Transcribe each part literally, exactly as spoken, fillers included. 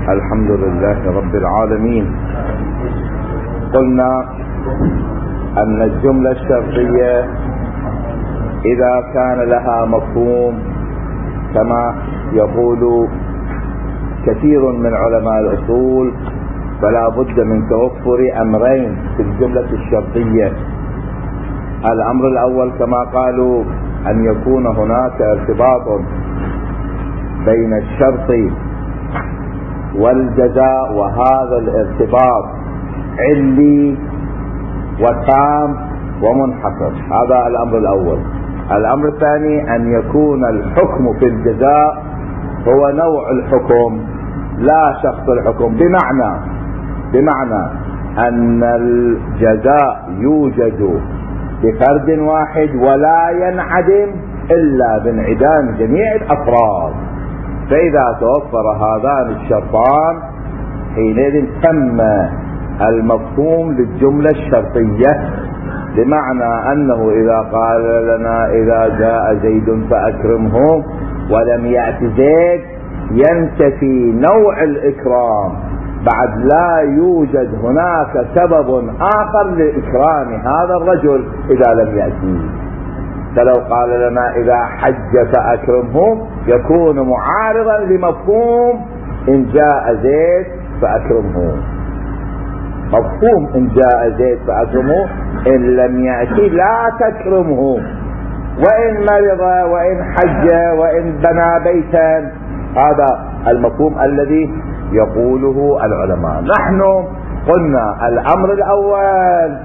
الحمد لله رب العالمين. قلنا أن الجملة الشرطية إذا كان لها مفهوم كما يقول كثير من علماء الأصول فلا بد من توفر أمرين في الجملة الشرطية. الأمر الأول كما قالوا أن يكون هناك ارتباط بين الشرط والجزاء، وهذا الارتباط علي وتام ومنحصر. هذا الأمر الأول. الأمر الثاني أن يكون الحكم في الجزاء هو نوع الحكم لا شخص الحكم، بمعنى بمعنى أن الجزاء يوجد بفرد واحد ولا ينعدم إلا بانعدام جميع الأفراد. فإذا توفر هذان الشرطان حينئذ تم المفهوم للجملة الشرطية، بمعنى أنه إذا قال لنا إذا جاء زيد فأكرمه ولم يأت زيد ينتفي نوع الإكرام، بعد لا يوجد هناك سبب آخر لإكرام هذا الرجل إذا لم يأتي. فلو قال لنا إذا حج فأكرمه يكون معارضا لمفهوم إن جاء زيد فأكرمه. مفهوم إن جاء زيد فأكرمه إن لم يأتي لا تكرمه، وإن مرض وإن حج وإن بنى بيتا. هذا المفهوم الذي يقوله العلماء. نحن قلنا الأمر الأول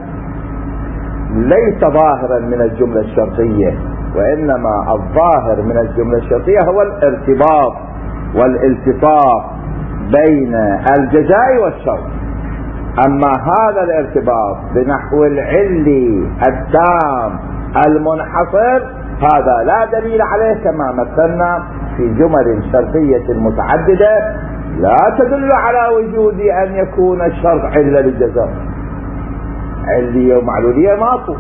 ليس ظاهرا من الجملة الشرطية، وإنما الظاهر من الجملة الشرطية هو الارتباط والالتصاق بين الجزاء والشرط. أما هذا الارتباط بنحو العلي التام المنحصر هذا لا دليل عليه، كما مثلنا في جمل شرطية متعددة لا تدل على وجود أن يكون الشرط علة للجزاء. علية ومعلولية ماكو،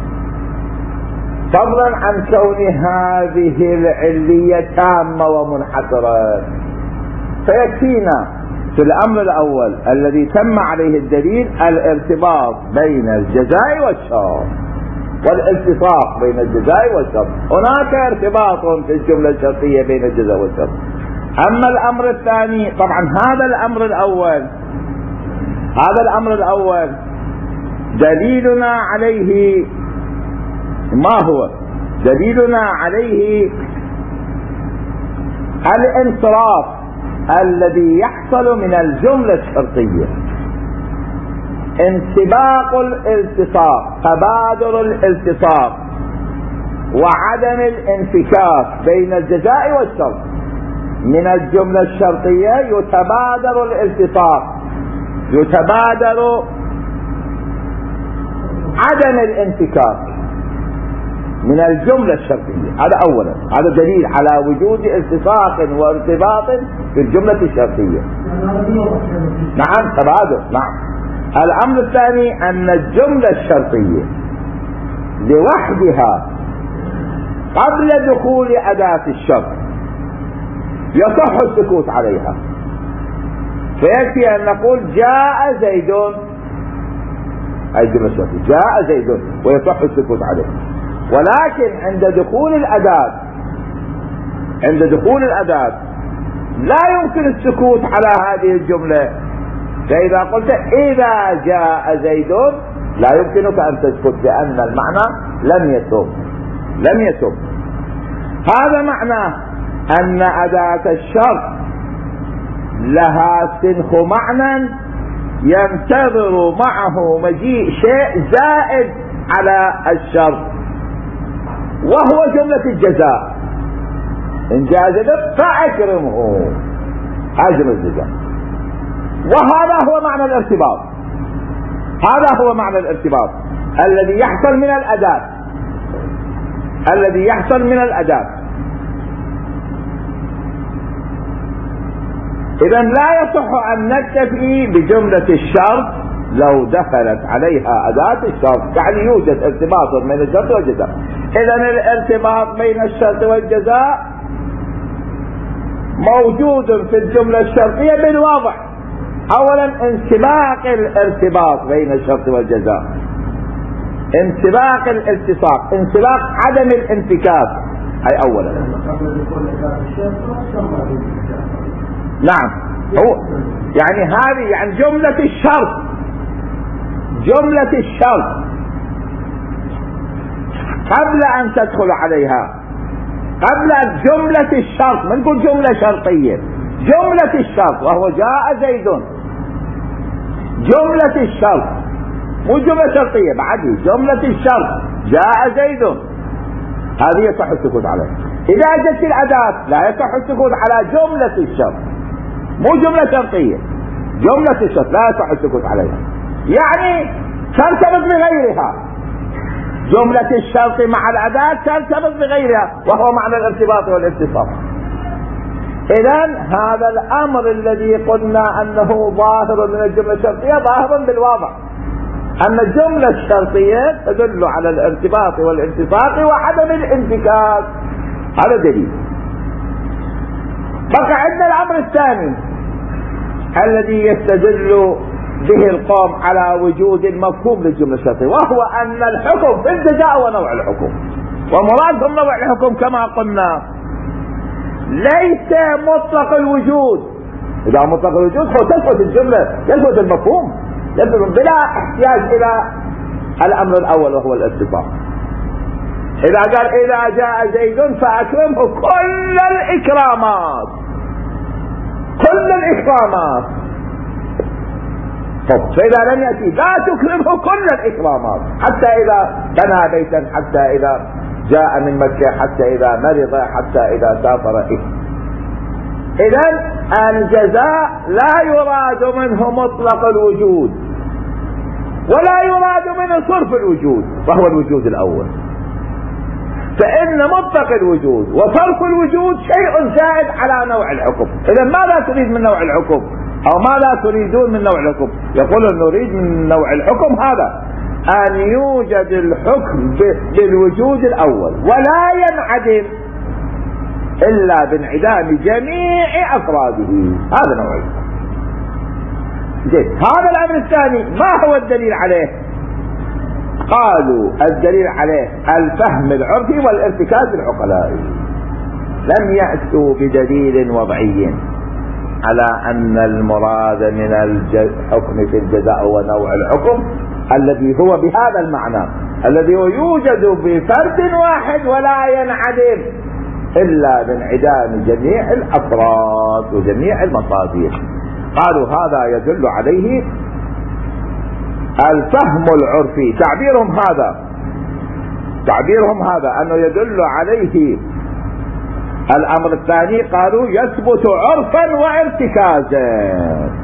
فضلا عن كون هذه العلية تامة ومنحصرة. فيكفينا في الأمر الأول الذي تم عليه الدليل الارتباط بين الجزاء والشرط والالتصاق بين الجزاء والشرط. هناك ارتباط في الجملة الشرطية بين الجزاء والشرط. أما الأمر الثاني، طبعا هذا الأمر الأول هذا الأمر الأول دليلنا عليه ما هو؟ دليلنا عليه الانصراف الذي يحصل من الجملة الشرطية، انسباق الالتصاق، تبادر الالتصاق وعدم الانفكاك بين الجزاء والشرط. من الجملة الشرطية يتبادر الالتصاق، يتبادر عدم الانفكاك من الجملة الشرطية. هذا أولا، هذا دليل على وجود التصاق وارتباط في الجملة الشرطية. نعم تبادر. نعم. الأمر الثاني أن الجملة الشرطية لوحدها قبل دخول أداة الشرط يصح السكوت عليها، فيكفي أن نقول جاء زيد، أي جملة شرطية جاء زيد ويصح السكوت عليه. ولكن عند دخول الأداة عند دخول الأداة لا يمكن السكوت على هذه الجملة. فإذا قلت إذا جاء زيد لا يمكنك أن تسكت، لأن المعنى لم يتم لم يتم هذا معناه أن أداة الشرط لها سنخ معنى ينتظر معه مجيء شيء زائد على الشرط، وهو جملة الجزاء. إن جاء زيد فأكرمه، هذه جملة الجزاء. وهذا هو معنى الارتباط هذا هو معنى الارتباط الذي يحصل من الأداة الذي يحصل من الأداة إذا لا يصح أن نكتفي بجملة الشرط لو دخلت عليها أداة الشرط، يعني يوجد ارتباط بين الشرط والجزاء. إذا الارتباط بين الشرط والجزاء موجود في الجملة الشرطية بالوضع. اولا انسباق الارتباط بين الشرط والجزاء، انسباق الالتصاق، انسباق عدم الانفكاك، هاي اولا. نعم، هو يعني هذه يعني جملة الشرط، جملة الشرط قبل ان تدخل عليها، قبل جملة الشرط، ما نقول جملة شرطية، جملة الشرط وهو جاء زيد، جملة الشرط مو جملة شرطية بعد، جملة الشرط جاء زيد، هذه يصح السكوت عليها. إذا جت الأداة لا يصح السكوت على جملة الشرط، مو جملة شرطية، جملة الشرط لا يصح السكوت عليها، يعني ترتبط بغيرها، جملة الشرط مع الأداة ترتبط بغيرها وهو معنى الارتباط والاتصال. إذن هذا الأمر الذي قلنا أنه ظاهر من الجملة الشرطية ظاهر بالواضح، أن الجملة الشرطية تدل على الارتباط والالتصاق وعدم الانفكاك، هذا دليل. بقى عندنا الأمر الثاني الذي يستدل به القوم على وجود المفهوم للجملة الشرطية، وهو أن الحكم في الجزاء ونوع الحكم، ومرادهم نوع الحكم كما قلنا ليس مطلق الوجود. إذا مطلق الوجود هو تثبت الجملة، يثبت المفهوم، يثبت بلا احتياج إلى الأمر الأول وهو الارتباط. إذا قال إذا جاء زيد فأكرمه كل الإكرامات، كل الإكرامات، طب فإذا لم يأتي لا تكرمه كل الإكرامات، حتى إذا بنى بيتا، حتى إذا جاء من مكة، حتى إذا مرض، حتى إذا سافر. إذن الجزاء لا يراد منه مطلق الوجود ولا يراد منه صرف الوجود وهو الوجود الأول، فإن مطلق الوجود وصرف الوجود شيء زائد على نوع الحكم. إذن ماذا تريد من نوع الحكم أو ماذا تريدون من نوع الحكم؟ يقولون نريد من نوع الحكم هذا أن يوجد الحكم بالوجود الأول ولا ينعدم إلا بانعدام جميع أفراده، هذا نوع الحكم. زين، هذا الأمر الثاني ما هو الدليل عليه؟ قالوا الدليل عليه الفهم العرفي والارتكاز العقلائي، لم يأتوا بدليل وضعي على أن المراد من الحكم في الجزاء ونوع الحكم الذي هو بهذا المعنى، الذي هو يوجد بفرد واحد ولا ينعدم إلا بانعدام جميع الأفراد وجميع المصادر. قالوا هذا يدل عليه الفهم العرفي، تعبيرهم هذا تعبيرهم هذا أنه يدل عليه الأمر الثاني، قالوا يثبت عرفا وارتكازا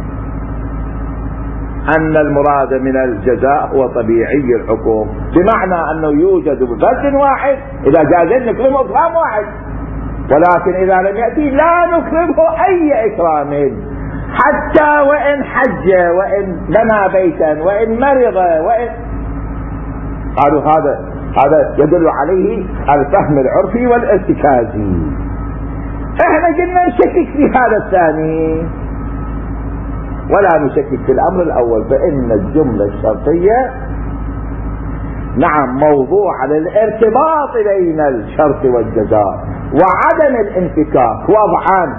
أن المراد من الجزاء هو طبيعي الحكم، بمعنى أنه يوجد بفرد واحد، إذا جاز نكرمه إكرام واحد، ولكن إذا لم يأتي لا نكرمه أي إكرام، حتى وإن حج وإن بنى بيتا وإن مرض وإن. قالوا هذا هذا يدل عليه الفهم العرفي والارتكازي. احنا قلنا نشكك في هذا الثاني ولا نشكك في الأمر الأول، فإن الجملة الشرطية نعم موضوع للارتباط بين الشرط والجزاء وعدم الانفكاك وضعان،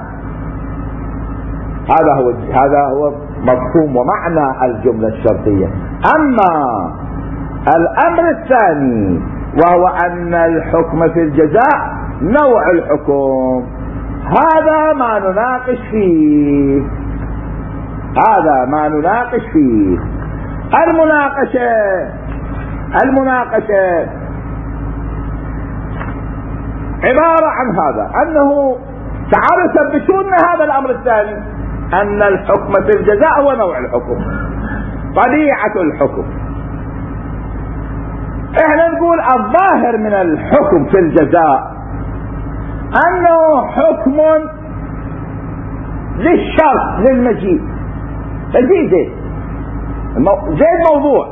هذا هو هذا هو مفهوم ومعنى الجملة الشرطية. أما الأمر الثاني وهو أن الحكم في الجزاء نوع الحكم، هذا ما نناقش فيه، هذا ما نناقش فيه. المناقشة المناقشة عبارة عن هذا، أنه تعالوا ثبتوا لنا هذا الأمر الثاني، أن الحكم في الجزاء هو نوع الحكم، طبيعة الحكم. احنا نقول الظاهر من الحكم في الجزاء أنه حكم للشرط للمجيء، مجيء زيد زيد موضوع،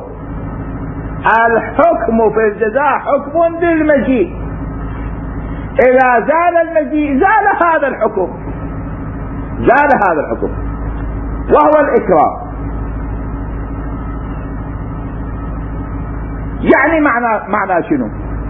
الحكم في الجزاء حكم للمجيء، إذا زال المجيء زال هذا الحكم، زال هذا الحكم وهو الإكرام. يعني معنى معنى شنو؟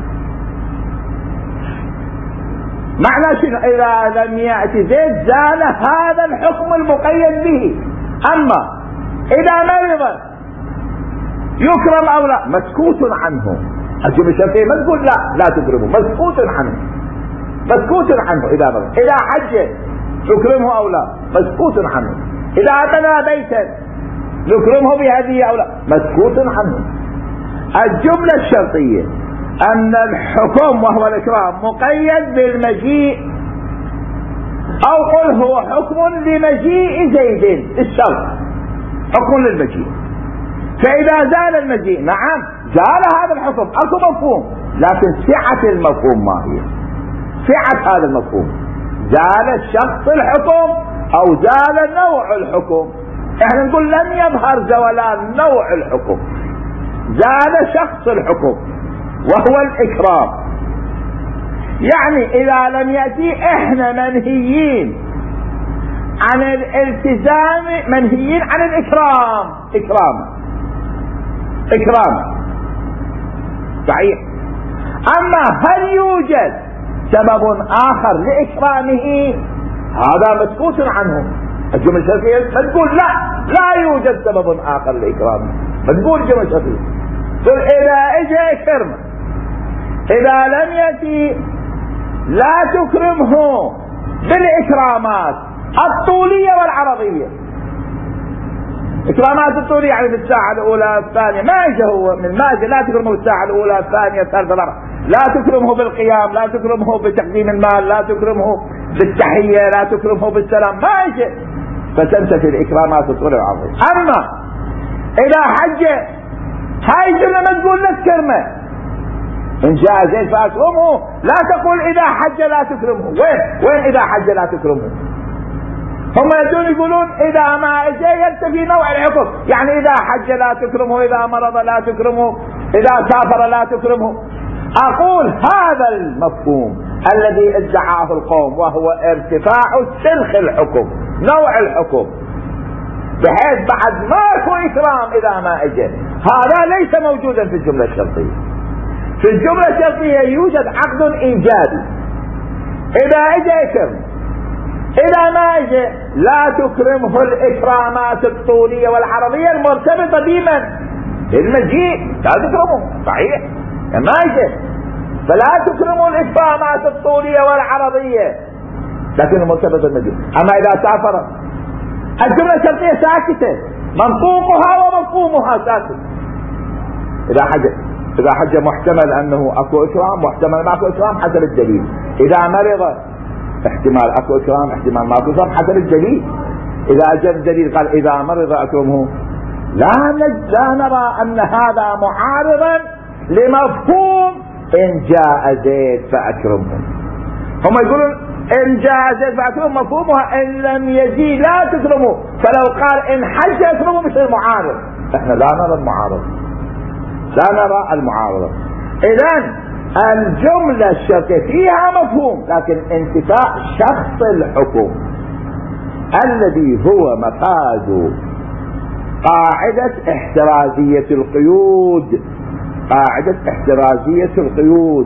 معنى شنو؟ إذا لم يأتي زيد زال هذا الحكم المقيد به. أما إذا مرض يكرم أو لا مسكوت عنه. الجملة الشرطية ما تقول لا لا تكرمه، مسكوت عنه، مسكوت عنه. إذا مرض، إذا حج نكرمه أو لا مسكوت عنه. إذا بنى بيتا نكرمه بهدية أو لا مسكوت عنه. الجملة الشرطية أن الحكم وهو الإكرام مقيد بالمجيء، أو قل هو حكم لمجيء زيد، الشرط حكم للمجيء. فإذا زال المجيء نعم زال هذا الحكم، أكو مفهوم، لكن سعة المفهوم ما هي؟ سعة هذا المفهوم زال الشخص الحكم أو زال نوع الحكم. احنا نقول لم يظهر زولان نوع الحكم، زال شخص الحكم وهو الإكرام. يعني إذا لم يأتي احنا منهيين عن الالتزام، منهيين عن الإكرام، إكرام إكرام صحيح. أما هل يوجد سبب آخر لإكرامه؟ هذا مسكوت عنه. الجملة الشرطية ما تقول لا لا يوجد سبب آخر لإكرامه، ما تقول الجملة الشرطية، تقول إذا اجى كرمه، إذا لم يأتي لا تكرمه بالإكرامات الطولية والعرضية. إكرامات الطولية يعني في الساعة الأولى الثانية، ما يجي هو من ماجه لا تكرمه بالساعة الأولى الثانية الثالثة الرابعة، لا تكرمه بالقيام، لا تكرمه بتقديم المال، لا تكرمه بالتحية، لا تكرمه بالسلام، ما يجي. فتنتفي الإكرامات الطولية والعرضية. أما إذا حج هاي الجملة ما تقول لك كرمه، إن جاء زيد فأكرمه، لا تقول إذا حج لا تكرمه. وين وين إذا حج لا تكرمه؟ هم يدون يقولون إذا ما اجى ينتفي نوع الحكم، يعني إذا حج لا تكرمه، إذا مرض لا تكرمه، إذا سافر لا تكرمه. أقول هذا المفهوم الذي ادعاه القوم وهو ارتفاع سلخ الحكم، نوع الحكم، بحيث بعد ماكو إكرام إذا ما اجى، هذا ليس موجودا في الجملة الشرطية. في الجملة الشرطية يوجد عقد إيجابي، إذا اجى اكرم، إذا ما اجى لا تكرمه الإكرامات الطولية والعرضية المرتبطة بمن؟ بالمجيء، لا تكرمه صحيح ما اجى، فلا تكرمه الإكرامات الطولية والعرضية لكن المرتبطة بالمجيء. أما إذا سافر الجملة الشرطية ساكتة، منطوقها ومفهومها ساكت. إذا حج إذا حج محتمل أنه أكو إكرام، محتمل ما أكو إكرام حسب الدليل. إذا مرض احتمال أكو إكرام، احتمال ما أكو إكرام حسب الدليل. إذا جاء الدليل قال إذا مرض أكرمه، لا لا نرى أن هذا معارضا لمفهوم إن جاء زيد فأكرمه. هم يقولون إن جاء زيد فأكرمه مفهومها إن لم يجي لا تكرمه، فلو قال إن حج أكرمه مش المعارض. احنا لا نرى المعارض، لا نرى المعارضة. إذن الجملة الشرطية فيها مفهوم، لكن انتفاء شخص الحكم الذي هو مفاد قاعدة احترازية القيود، قاعدة احترازية القيود.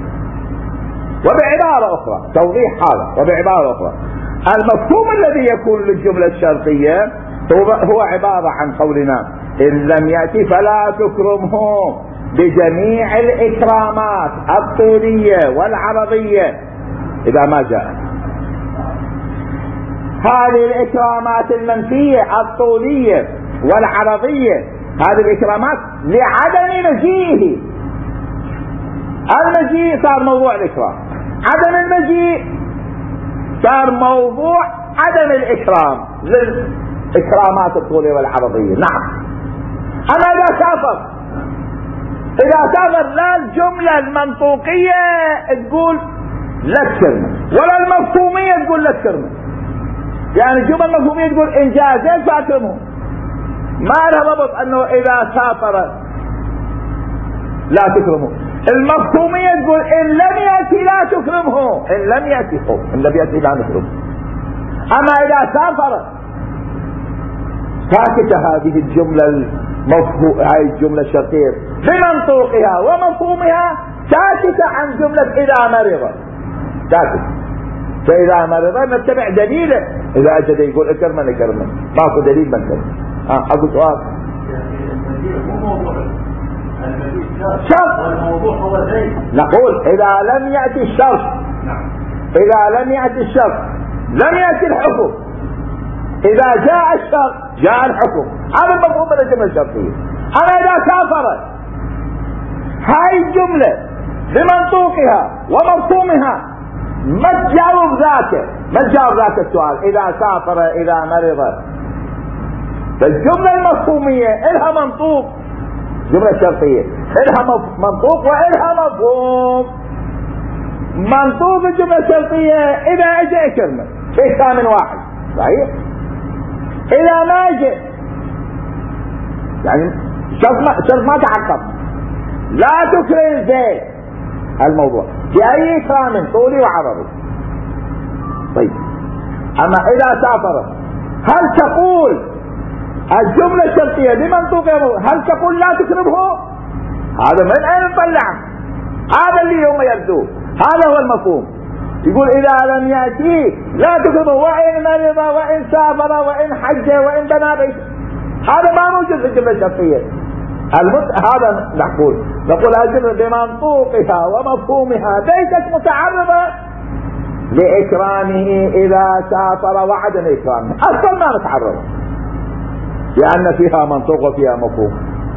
وبعبارة أخرى توضيح هذا، وبعبارة أخرى المفهوم الذي يكون للجملة الشرطية هو عبارة عن قولنا إن لم يأتي فلا تكرمه بجميع الإكرامات الطولية والعرضية إذا ما جاء. هذه الإكرامات المنفية الطولية والعرضية، هذه الإكرامات لعدم مجيئه. المجيء صار موضوع الإكرام، عدم المجيء صار موضوع عدم الإكرام للإكرامات الطولية والعرضية. نعم. أما إذا سافر، إذا سافر لا الجملة المنطوقية تقول لا تكرمه، ولا المفهومية تقول لا تكرمه. يعني الجملة المفهومية تقول إن جاء زيد فأكرمه، ما لها ضبط أنه إذا سافر لا تكرمه. المفهومية تقول إن لم يأتي لا تكرمه، إن لم يأتي إن لم يأتي لا نكرمه. أما إذا سافر ساكتة هذه الجملة المفهوم، هاي الجملة الشرطية بمنطوقها ومفهومها ساكتة عن جملة إذا مرض، ساكتة. فإذا مرض نتبع دليله، إذا أجد يقول اكرمن اكرمن، ماكو دليل من كرمن. اه أقول سؤال. شرط والموضوع هو زي نقول إذا لم يأتي الشرط، إذا لم يأتي الشرط لم يأتي الحكم، إذا جاء الشرط جاء الحكم. هذا المفهوم من الجملة الشرطية. أنا إذا سافرت هاي الجملة بمنطوقها ومفهومها ما تجاوب ذاك، ما تجاوب ذاك السؤال إذا سافر إذا مرض. فالجملة المفهومية إلها منطوق، جملة شرطية إلها منطوق وإلها مفهوم. منطوق الجملة الشرطية إذا أجى اكرمه شيء ثامن واحد صحيح. إذا ما أجى يعني شرط ما, شرط ما تحقق، لا تكرم زيد الموضوع بأي إكرام طولي وعرضي. طيب أما إذا سافر هل تقول الجملة الشرطية بمنطوقها هل تقول لا تكرمه؟ هذا من أين نطلعه؟ هذا اللي يوم يبدو، هذا هو المفهوم. يقول إذا لم يأتي لا تكرمه وإن مرض وإن سافر وإن حج وإن بنى بيت. هذا ما موجود في الجملة الشرطية. المت... هذا نقول نقول الجملة بمنطوقها ومفهومها ليست متعرضة لإكرامه إذا سافر وعدم إكرامه، أصلا ما متعرضة لأن فيها منطوق وفيها مفهوم.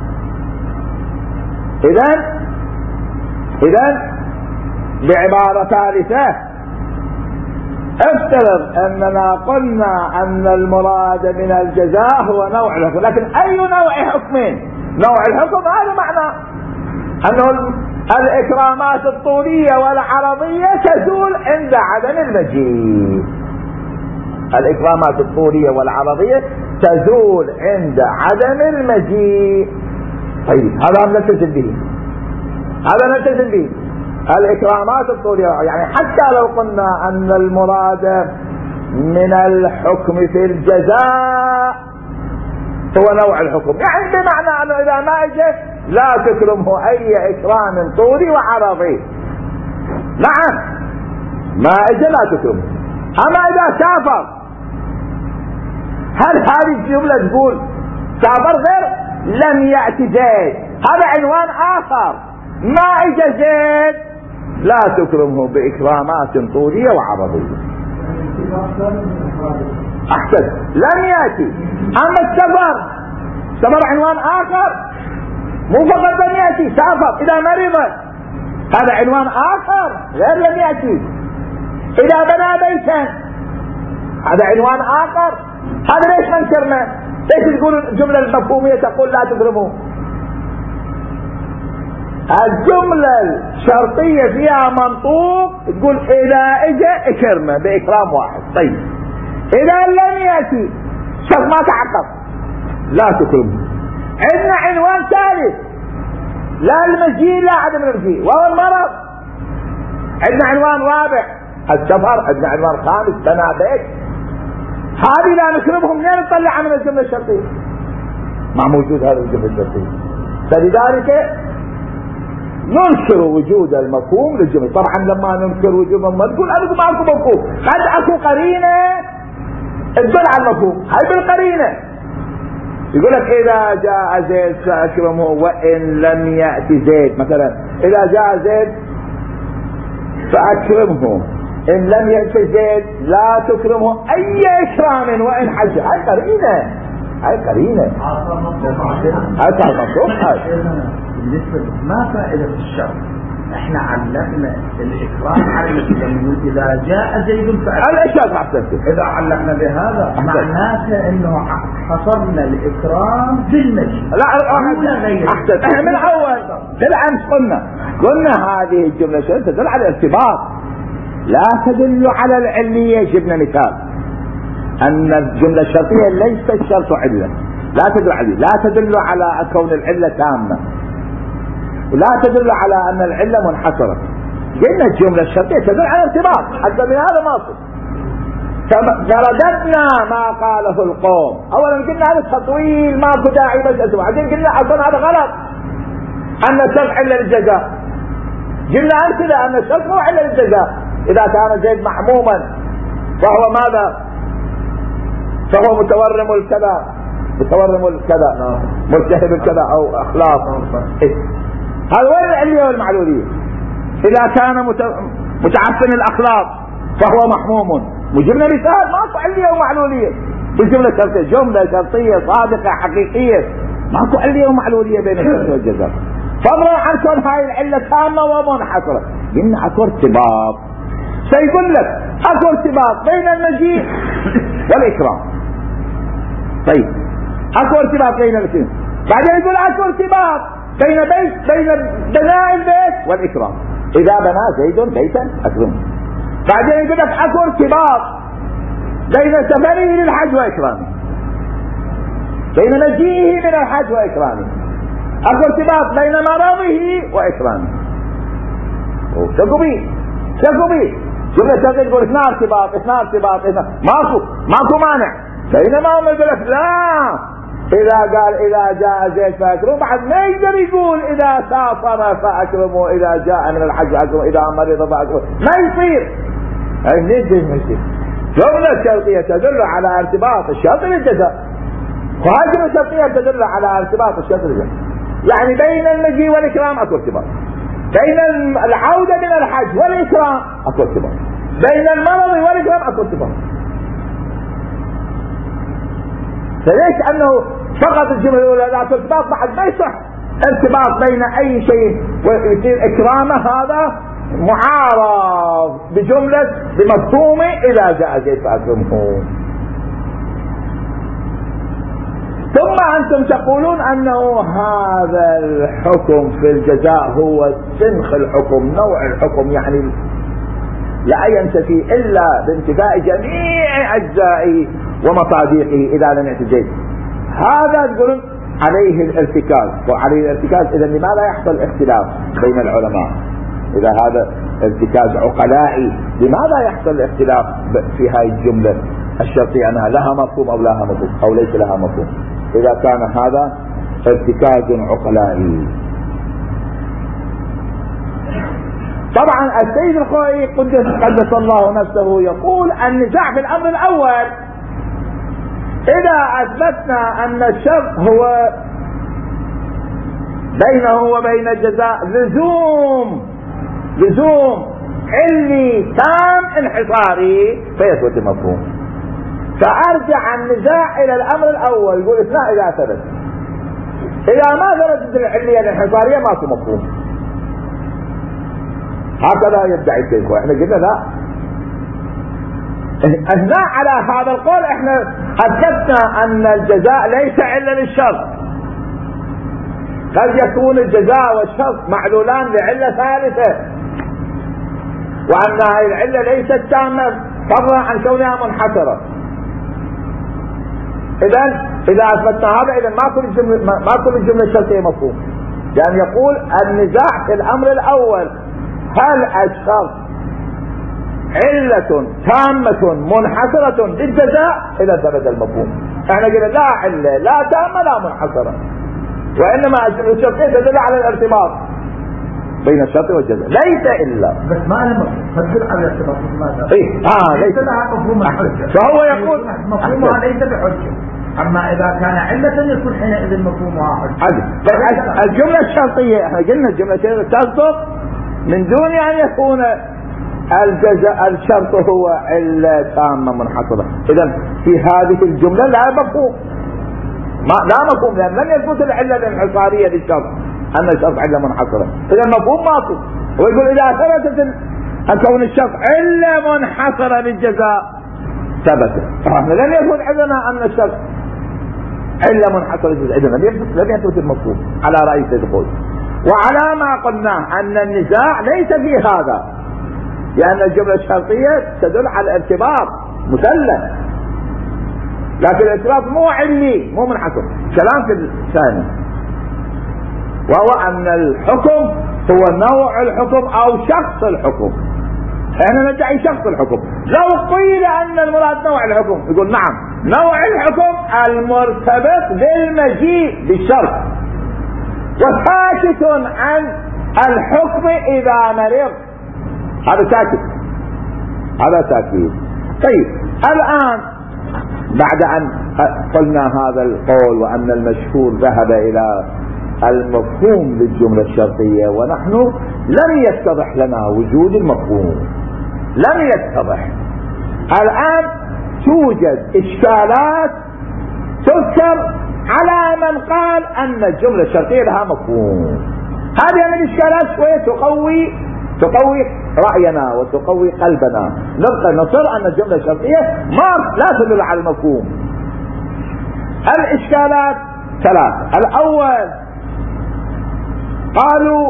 إذن إذن بعبارة ثالثة افترض أننا قلنا أن المراد من الجزاء هو نوع الحكم، لكن أي نوع حكمين؟ نوع الحكم هذا معنى أنه الإكرامات الطولية والعرضية تزول عند عدم المجيء. الإكرامات الطولية والعرضية تزول عند عدم المجيء. طيب هذا نلتزم به، هذا نلتزم به. الإكرامات الطولية يعني حتى لو قلنا أن المراد من الحكم في الجزاء هو نوع الحكم، يعني بمعنى أنه إذا ما اجى لا تكرمه أي إكرام طولي وعرضي. نعم ما اجى لا تكرمه. أما إذا سافر هل هذه الجملة تقول سافر غير لم يأتي زيد، هذا عنوان آخر. ما اجى زيد لا تكرمه بإكرامات طولية وعرضية. أحسن لم يأتي. أما السفر سفر عنوان آخر، مو فقط لم يأتي، سافر إذا مرض هذا عنوان آخر غير لم يأتي. إذا بنى بيتا هذا عنوان آخر. هذا ليش ما نكرمه؟ ليش تقول الجملة المفهومية تقول لا تكرمه؟ الجملة الشرطية فيها منطوق تقول إذا اجى اكرمه بإكرام واحد. طيب إذا لم يأتي شرط ما تحقق لا تكرمه. عندنا عنوان ثالث لا المجيء لا عدم المجيء وهو المرض. عندنا عنوان رابع السفر. عندنا عنوان خامس بنى بيت. هذه لا نكرمهم منين نطلعها من الجملة الشرطية؟ ما موجود هذا الجملة الشرطية. فلذلك ننكر وجود المفهوم للجملة. طبعا لما ننكر وجود المفهوم تقول أنا ما أكو مفهوم، قد أكو قرينة تدل على المفهوم. هاي بالقرينة يقول لك إذا جاء زيد فأكرمه وإن لم يأتي زيد. مثلا إذا جاء زيد فأكرمه، إن لم يأتي زيد لا تكرمه أي إكرام وإن حج. هاي قرينة، هاي قرينة، هاي مفهوم. هاي ما فائدة الشرط؟ احنا علقنا الإكرام على المسلمين إذا جاء زيد فأكرمه. الإشارة أحسنت. إذا علقنا بهذا معناته إنه حصرنا الإكرام في المجيء. لا أحسن. احنا من أول بالأمس قلنا قلنا هذه الجملة شرط تدل على الارتباط لا تدل على العلية. جبنا مثال أن الجملة الشرطية ليست الشرط علة، لا تدل عليه، لا تدل على كون العلة تامة، ولا تدل على أن العلة منحصرة. قلنا الجملة الشرطية تدل على ارتباط حتى من هذا ناصب. فرددنا ما قاله القوم. اولا قلنا هذا تطويل ماكو داعي بس اسمع، بعدين قلنا اصلا هذا غلط ان الشرط الا للجزاء. قلنا عن كذا ان الشرط مو الا للجزاء. اذا كان زيد محموما فهو ماذا؟ فهو متورم الكذا، متورم الكذا، مرتهب الكذا او اخلاق. إيه؟ هذا وين العلية والمعلولية؟ اذا كان متعفن الاخلاق فهو محموم. وجبنا مثال ماكو علية ومعلولية بالجملة الشرطية، جملة شرطية صادقة حقيقية، ماكو علية ومعلولية بين الشرط والجزاء. فضلا عن كون هاي العلة تامة ومنحصرة. قلنا اكو ارتباط، سيقول لك اكو ارتباط بين المجيء والاكرام. طيب اكو ارتباط بين الاثنين، بعدين يقول اكو ارتباط بين بيت بين بناء البيت والاكرام. اذا بنى زيد بيتا اكرمه. بعدين يقول لك اكو ارتباط بين سفره للحج واكرامه، بين مجيئه من الحج واكرامه. اكو ارتباط بين مرضه واكرامه. شكو بيه شكو بيه جملة شرطية تقول اثنان ارتباط اثنان ارتباط اثنان، ماكو ماكو مانع. بينما هم يقول لك لا، اذا قال اذا جاء زيد فاكرمه بعد ما يقدر يقول اذا سافر فاكرمه، اذا جاء من الحج فاكرمه، اذا مرض فاكرمه، ما يصير. اي منين ما يصير؟ جملة شرطية تدل على ارتباط الشرط بالجزاء، وهذه الجملة الشرطية تدل على ارتباط الشرط بالجزاء. يعني بين المجيء والاكرام اكو ارتباط، بين العودة من الحج والاكرام اكو ارتباط، بين المرض والاكرام اكو ارتباط. فليش انه فقط الجمله الاولى لا ارتباط بعد ما يصح ارتباط بين اي شيء ويصير اكرامه، هذا معارض بجمله بمفهومه اذا جاء زيد فاكرمه. ثم انتم تقولون انه هذا الحكم في الجزاء هو سنخ الحكم، نوع الحكم، يعني لا ينتفي الا بانتفاء جميع اجزائه ومصادقه اذا لم يتجد. هذا تقولون عليه الارتكاز، وعليه الارتكاز اذا لماذا يحصل اختلاف بين العلماء؟ اذا هذا ارتكاز عقلائي لماذا يحصل الاختلاف في هاي الجملة الشرطية انها لها مفهوم او لها مفهوم او ليس لها مفهوم اذا كان هذا ارتكاز عقلائي؟ طبعا السيد الخوئي قدس قدس الله نفسه يقول النزاع في الامر الاول اذا اثبتنا ان الشرط هو بينه وبين الجزاء لزوم لزوم علمي تام انحصاري فيثبت المفهوم. فارجع النزاع الى الامر الاول، يقول اثناء اذا ثبت، اذا ما ثبتت العلمية الانحصارية ماكو مفهوم. هكذا يدعي الشيخ، واحنا قلنا لا. اثناء على هذا القول احنا اثبتنا ان الجزاء ليس الا للشرط، قد يكون الجزاء والشرط معلولان لعلة ثالثة، وان هذه العلة ليست تامة فضلا عن كونها منحصرة. اذا اذا اثبتنا هذا اذا ما كل الجملة ما كل الجملة الشرطية مفهوم. يعني يقول النزاع في الامر الاول هل الشرط علة تامة منحصرة للجزاء؟ اذا ثبت المفهوم. احنا قلنا لا علة لا تامة لا منحصرة، وانما الشرطية تدل على الارتباط بين الشرط والجزاء، ليس الا بس ما لما تدل على الارتباط ماذا؟ ايه اه ليس لها مفهوم الحجة، فهو يقول مفهومها ليس بحجة. اما اذا كان علة يكون حينئذ مفهومها حجة. الجملة الشرطية احنا قلنا الجملة الشرطية تصدق من دون ان يكون الجزاء الشرط هو علة تامة منحصرة. اذا في هذه الجملة لا مفهوم، ما لا مفهوم، لان لم يثبت العلة الانحصارية للشرط ان الشرط علة منحصرة. اذا المفهوم ماكو. ويقول اذا ثبتت كون الشرط علة منحصرة للجزاء ثبت. احنا لم يثبت عندنا ان الشرط علة منحصرة للجزاء، اذا لم يثبت المفهوم على رأي سيد الخوئي. وعلى ما قلنا ان النزاع ليس في هذا، لان الجملة الشرطية تدل على الارتباط مسلم، لكن الارتباط مو علمي مو منحصر. كلام في الثاني وهو ان الحكم هو نوع الحكم او شخص الحكم. احنا ندعي شخص الحكم. لو قيل ان المراد نوع الحكم يقول نعم، نوع الحكم المرتبط بالمجيء بالشرط، وساكت عن الحكم اذا مرض، هذا ساكت، هذا ساكت. طيب الان بعد ان قلنا هذا القول وان المشهور ذهب الى المفهوم للجملة الشرطية، ونحن لم يتضح لنا وجود المفهوم، لم يتضح. الآن توجد إشكالات تذكر على من قال أن الجملة الشرطية لها مفهوم. هذه من الإشكالات شوية تقوي تقوي رأينا وتقوي قلبنا، نبقى نصر أن الجملة الشرطية ما لا تدل على المفهوم. الإشكالات ثلاث. الأول قالوا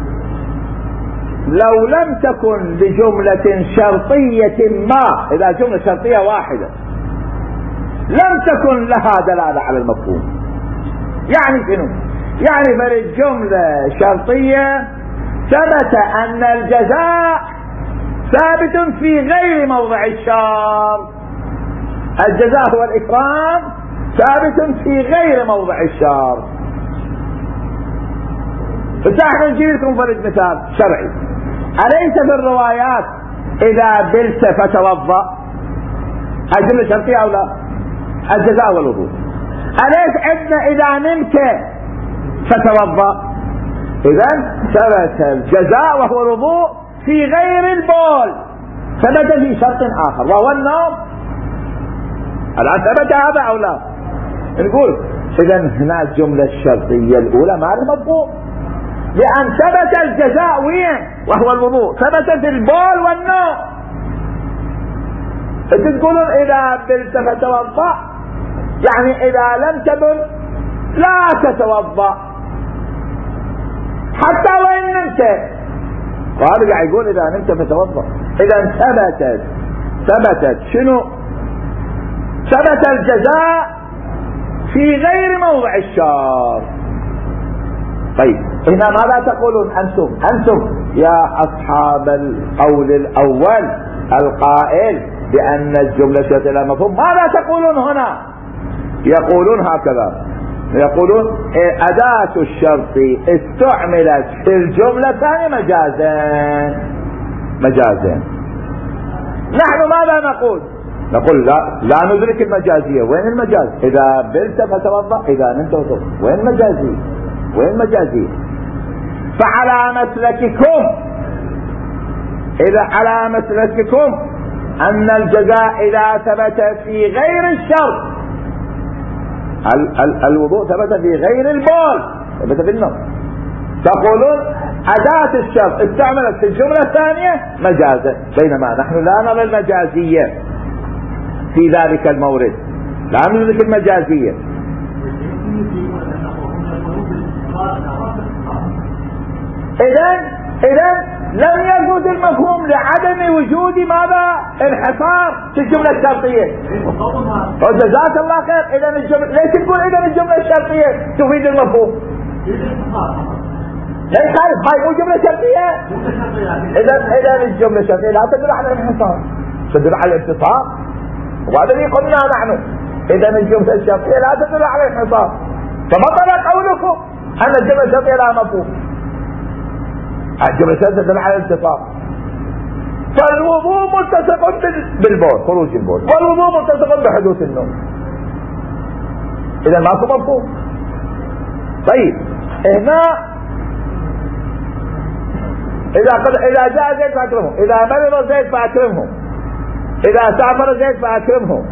لو لم تكن لجملة شرطية ما، إذا جملة شرطية واحدة لم تكن لها دلالة على المفهوم. يعني شنو؟ يعني فالجملة شرطية ثبت أن الجزاء ثابت في غير موضع الشرط، الجزاء هو الإكرام ثابت في غير موضع الشرط. فساحنا نجيب لكم فرد مثال شرعي. أليس في الروايات إذا بلت فتوضأ الجملة شرطية أو لا؟ الجزاء والوضوء. أليس عندنا إذا نمت فتوضأ؟ إذن ثبت الجزاء وهو الوضوء في غير البول، ثبت في شرط آخر وهو النوم. الآن ثبت هذا أو لا؟ نقول إذن هنا الجملة الشرطية الأولى ما لها مفهوم، لأن ثبت الجزاء وين وهو الوضوء، ثبت في البول والنوم. انت تقولون إذا بلت فتوضأ، يعني إذا لم تبل لا تتوضأ حتى وإن نمت. وهذا قاعد يقول إذا نمت فتوضأ. إذا ثبتت ثبتت شنو؟ ثبت الجزاء في غير موضع الشرط. طيب هنا ماذا تقولون أنتم أنتم يا أصحاب القول الأول القائل بأن الجملة شرطية لا مفهوم؟ ماذا تقولون هنا؟ يقولون هكذا، يقولون أداة الشرط استعملت في الجملة الثانية مجازا مجازا. نحن ماذا نقول؟ نقول لا لا ندرك المجازية. وين المجاز؟ إذا بلت فتوضأ، إذا نمت فتوضأ. وين المجازية؟ وين مجازية؟ فعلى مسلككم إذا على مسلككم أن الجزاء إذا ثبت في غير الشرط، ال ال الوضوء ثبت في غير البول، ثبت في النوم، تقولون أداة الشرط استعملت في الجملة الثانية مجازا، بينما نحن لا نرى المجازية في ذلك المورد، لا ندرك المجازية. إذن إذن لم يثبت المفهوم لعدم وجود ماذا؟ انحصار في الجملة الشرطية. وجزاك الله خير. إذن الجملة ليش تقول إذن الجملة الشرطية تفيد المفهوم؟ ليش خالف؟ هاي مو جملة شرطية. إذن إذن الجملة الشرطية لا تدل على الانحصار، تدل على الاتصال. وهذا قلنا نحن إذن الجملة الشرطية لا تدل على الانحصار، فبطل قولكم أن الجملة الشرطية لا مفهوم. الجملة الشرطية تدل على الاتصال. فالوضوء ملتصق بالبول، خروج البول، والوضوء ملتصق بحدوث النوم. إذا ماكو مفهوم. طيب هنا إذا قد إذا جاء زيد فأكرمه، إذا مرض زيد فأكرمه، إذا سافر زيد فأكرمه.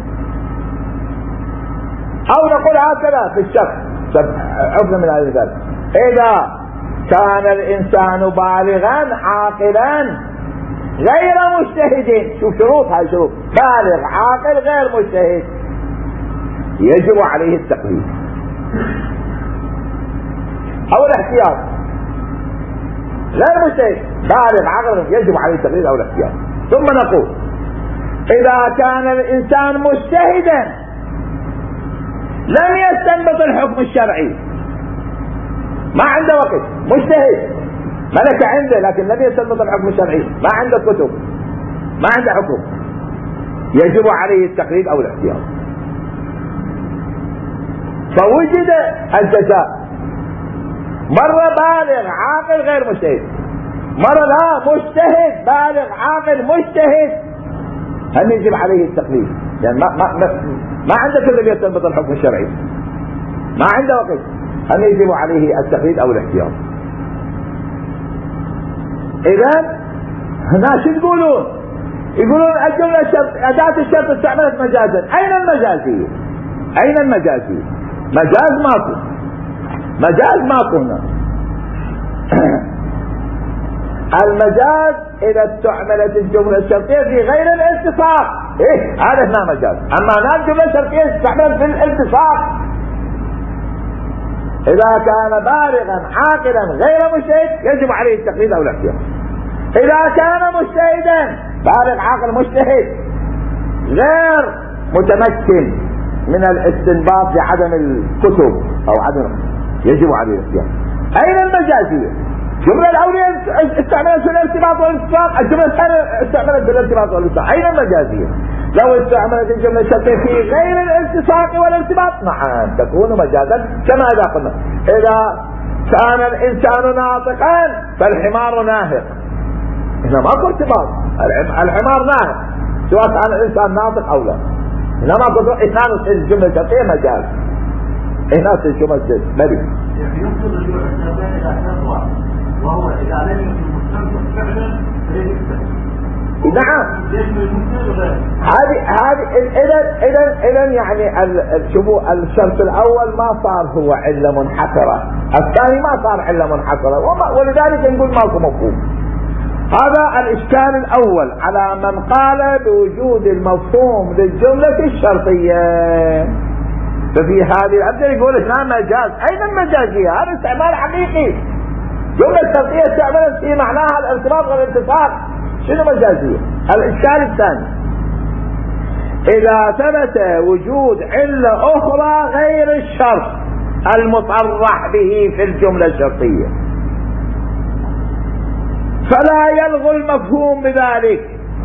أو نقول هكذا في الشخص، عفنا من هذا المثال، إذا كان الإنسان بالغا عاقلا غير مجتهد، شوف شروط، هاي شروط، بالغ عاقل غير مجتهد يجب عليه التقليد أو الاحتياط. غير مجتهد بالغ عاقل يجب عليه التقليد أو الاحتياط. ثم نقول إذا كان الإنسان مجتهدا لم يستنبط الحكم الشرعي، ما عنده وقت، مجتهد ملك عنده لكن لم يستنبط الحكم الشرعي، ما عنده كتب، ما عنده حكم، يجب عليه التقليد او الاحتياط. فوجد الجزاء، مرة بالغ عاقل غير مجتهد، مرة لا مجتهد بالغ عاقل مجتهد، هل يجب عليه التقليد؟ يعني ما ما ما, ما عنده كذا يستنبط الحكم الشرعي، ما عنده وقت، هل يجب عليه التقليد او الاحتياط؟ اذا هنا شو تقولون؟ يقولون الجملة الشرط أداة الشرط استعملت مجازا. أين المجازية؟ أين المجازية؟ مجاز ماكو، مجاز ماكو هنا. المجاز إذا استعملت الجملة الشرطية في غير الالتصاق، إيه هذا هنا مجاز. أما هنا الجملة الشرطية استعملت في الالتصاق، إذا كان بالغا عاقلا غير مجتهد يجب عليه التقليد أو الاحتياط. إذا كان مجتهدا بالغ عاقل مجتهد غير متمكن من الاستنباط لعدم الكتب أو عدم، يجب عليه الاحتياط. أين المجازية؟ الجملة الأولية استعملت في الارتباط والالتصاق، الجملة الثانية استعملت في الارتباط والالتصاق، أين المجازية؟ لو استعملت الجملة الشرطية في غير الالتصاق والارتباط نعم تكون مجازا، كما إذا قلنا إذا كان الإنسان ناطقا فالحمار ناهق، هنا ماكو ارتباط، الحمار ناهق سواء كان الإنسان ناطق أو لا، هنا ماكو، هنا الجملة الشرطية مجاز، هنا الجملة الشرطية يمكن رجوع السابقين إلى شرط، وهو إذا لم يكن مستنبط فعلا فليس نعم. هذه هذه اذا اذا اذا يعني شوفوا الشرط الاول ما صار هو عله منحصره، الثاني ما صار عله منحصره، ولذلك نقول ماكو مفهوم. هذا الاشكال الاول على من قال بوجود المفهوم للجمله الشرطيه. ففي هذه الأمثلة يقول هنا مجاز، أين المجازية؟ هذا استعمال حقيقي، جملة شرطية استعملت في معناها الارتباط والالتصاق، شنو مجازية؟ الإشكال الثاني إذا ثبت وجود علة أخرى غير الشرط المصرح به في الجملة الشرطية فلا يلغو المفهوم بذلك،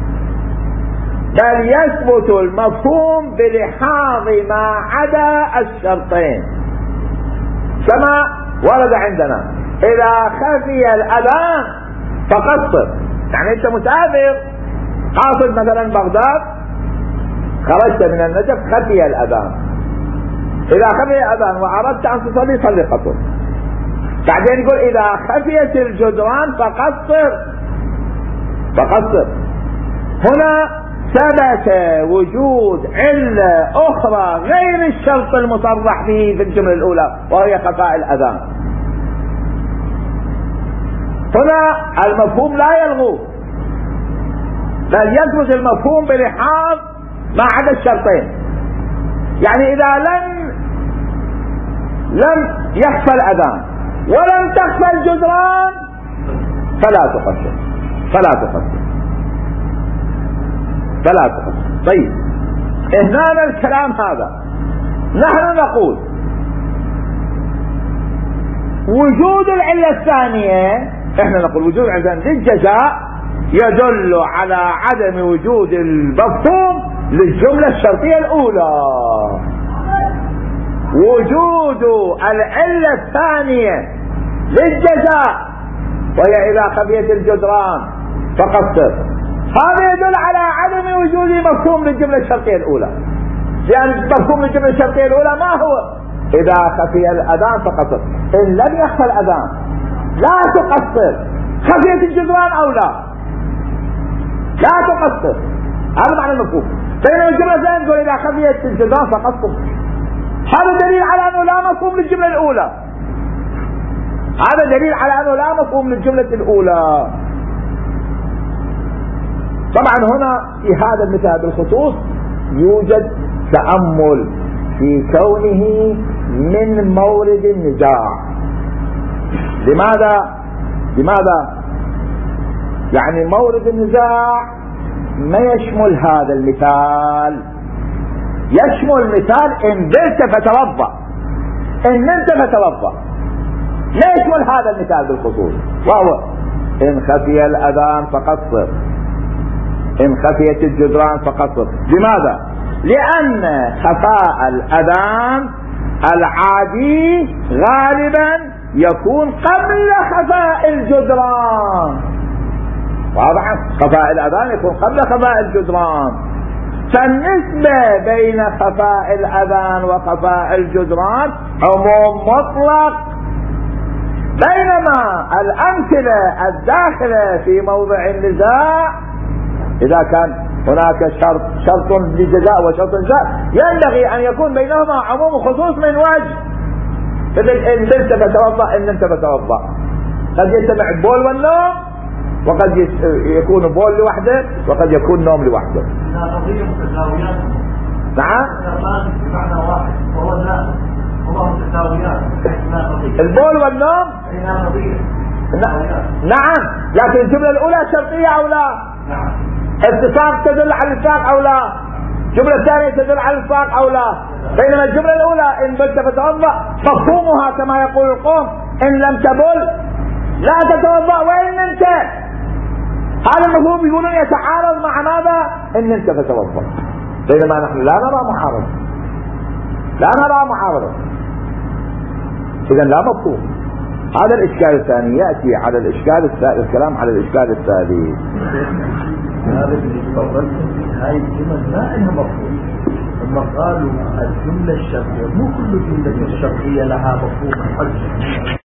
بل يثبت المفهوم بلحاظ ما عدا الشرطين، كما ورد عندنا إذا خفي الأذان فقصر. يعني أنت مسافر قاصد مثلا بغداد، خرجت من النجف خفي الأذان، إذا خفي الأذان وأردت أن تصلي صلي قصر. بعدين يقول إذا خفيت الجدران فقصر فقصر. هنا ثبت وجود علة أخرى غير الشرط المصرح به في الجملة الأولى وهي خفاء الأذان. هنا المفهوم لا يلغو، بل يثبت المفهوم بلحاظ ما عدا الشرطين. يعني إذا لم لم يخفى الأذان ولم تخفى الجدران فلا تقصر فلا تقصر فلا تقصر. طيب هنا الكلام هذا نحن نقول وجود العلة الثانية، احنا نقول وجود العلة للجزاء يدل على عدم وجود المفهوم للجملة الشرطية الأولى. وجود العلة الثانية للجزاء وهي إذا خفيت الجدران فقصر، هذا يدل على عدم وجود مفهوم للجملة الشرطية الأولى، لأن مفهوم للجملة الشرطية الأولى ما هو؟ إذا خفي الأذان فقصر. إن لم يخفى الأذان لا تقصر، خفيت الجدران أو لا لا تقصر، هذا معنى المفهوم. بينما الجملة الثانية تقول إذا خفيت الجدران فقصر، هذا دليل على أنه لا مفهوم للجملة الأولى، هذا دليل على أنه لا مفهوم للجملة الأولى. طبعا هنا في هذا المثال بالخصوص يوجد تأمل في كونه من مورد النزاع. لماذا؟ لماذا؟ يعني مورد النزاع ما يشمل هذا المثال، يشمل مثال إن بلت فتوضأ، إن نمت فتوضأ، لا يشمل هذا المثال بالخصوص، وهو إن خفي الأذان فقصر. إن خفيت الجدران فقصر. لماذا؟ لأن خفاء الأذان العادي غالبا يكون قبل خفاء الجدران. واضح؟ خفاء الأذان يكون قبل خفاء الجدران، فالنسبة بين خفاء الأذان وخفاء الجدران عموم مطلق، بينما الأمثلة الداخلة في موضع النزاع إذا كان هناك شرط شرط لجزاء وشرط لجزاء ينبغي أن يكون بينهما عموم وخصوص من وجه. مثل إن نمت فتوضأ، إن نمت فتوضأ، قد يجتمع البول والنوم، وقد يكون بول لوحده وقد يكون نوم لوحده. قضية متساويات. نعم. بمعنى واحد وهو لا هو متساويات. البول والنوم. قضية. نعم، لكن الجملة الأولى شرطية أو لا؟ نعم. الاتفاق تدل على الاتفاق أو لا؟ الجملة الثانية تدل على الاتفاق أو لا؟ بينما الجملة الأولى إن بلت فتوضأ مفهومها كما يقول القوم إن لم تبل لا تتوضأ وإن نمت. هذا المفهوم يقولون يتعارض مع ماذا؟ إن نمت فتوضأ، بينما نحن لا نرى معارضة، لا نرى معارضة، إذا لا مفهوم. هذا الإشكال الثاني يأتي على الإشكال الثالث، الكلام على الإشكال الثالث. هذا اللي تفضلت هاي الجمل ما إنها مفهوم. لما قالوا الجملة الشرطية، مو كل جملة الشرطية لها مفهوم حجة.